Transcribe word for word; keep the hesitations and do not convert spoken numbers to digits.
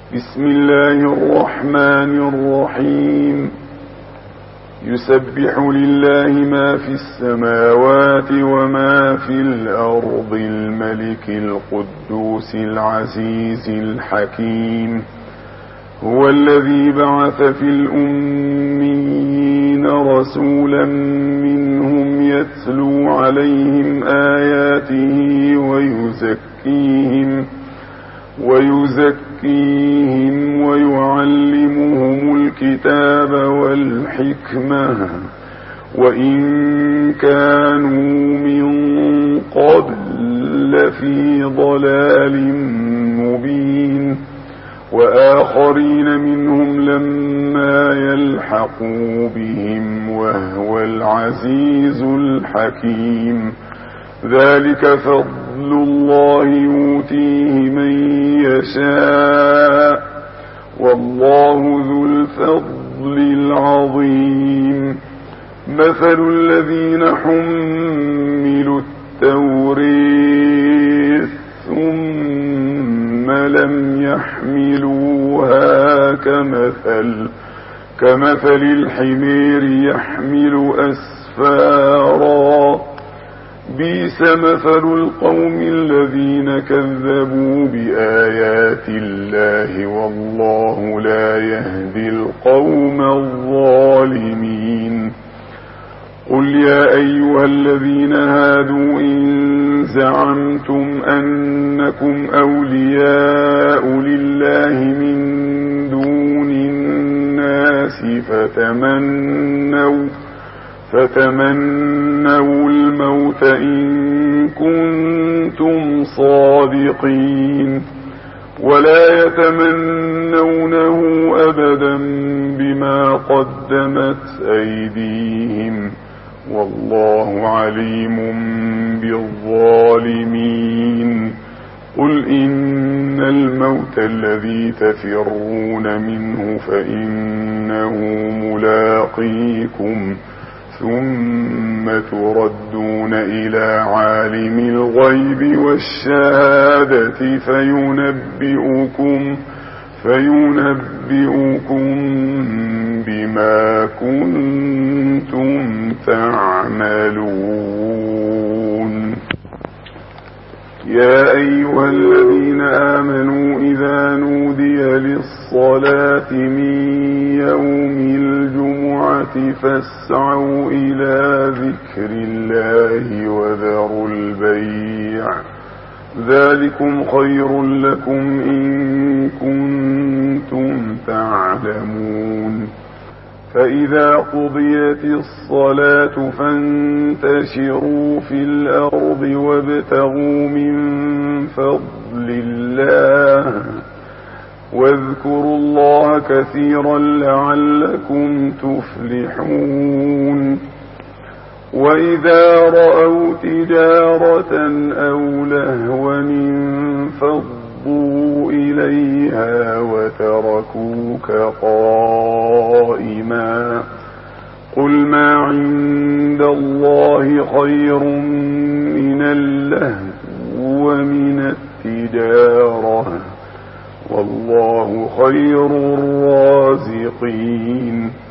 بسم الله الرحمن الرحيم. يسبح لله ما في السماوات وما في الأرض الملك القدوس العزيز الحكيم. هو الذي بعث في الأميين رسولا منهم يتلو عليهم آياته ويزكيهم ويزكيهم ويعلمهم الكتاب والحكمة وإن كانوا من قبل لفي ضلال مبين. وآخرين منهم لما يلحقوا بهم وهو العزيز الحكيم. ذلك فضل الله يؤتيه من يشاء والله ذو الفضل العظيم. مثل الذين حملوا التوراة ثم لم يحملوها كمثل كمثل الحمير يحمل أسفارا. بئس مثل القوم الذين كذبوا بآيات الله والله لا يهدي القوم الظالمين. قل يا أيها الذين هادوا إن زعمتم أنكم أولياء لله من دون الناس فتمنوا فتمنوا الموت إن كنتم صادقين ولا يتمنونه أبدا بما قدمت أيديهم والله عليم بالظالمين. قل إن الموت الذي تفرون منه فإنه ملاقيكم ثم تردون إلى عالم الغيب والشهادة فينبئكم فينبئكم بما كنتم تعملون. يا أيها الذين آمنوا إذا نودي للصلاة من يوم الجمعة فاسعوا إلى ذكر الله وذروا البيع ذلكم خير لكم إن كنتم تعلمون. فإذا قضيت الصلاة فانتشروا في الأرض وابتغوا من فضل الله واذكروا الله كثيرا لعلكم تفلحون. وإذا رأوا تجارة أو لهوا انفضوا إليها وتركوك قائما. قل ما عند الله خير من اللهو ومن التجارة والله خير الرازقين.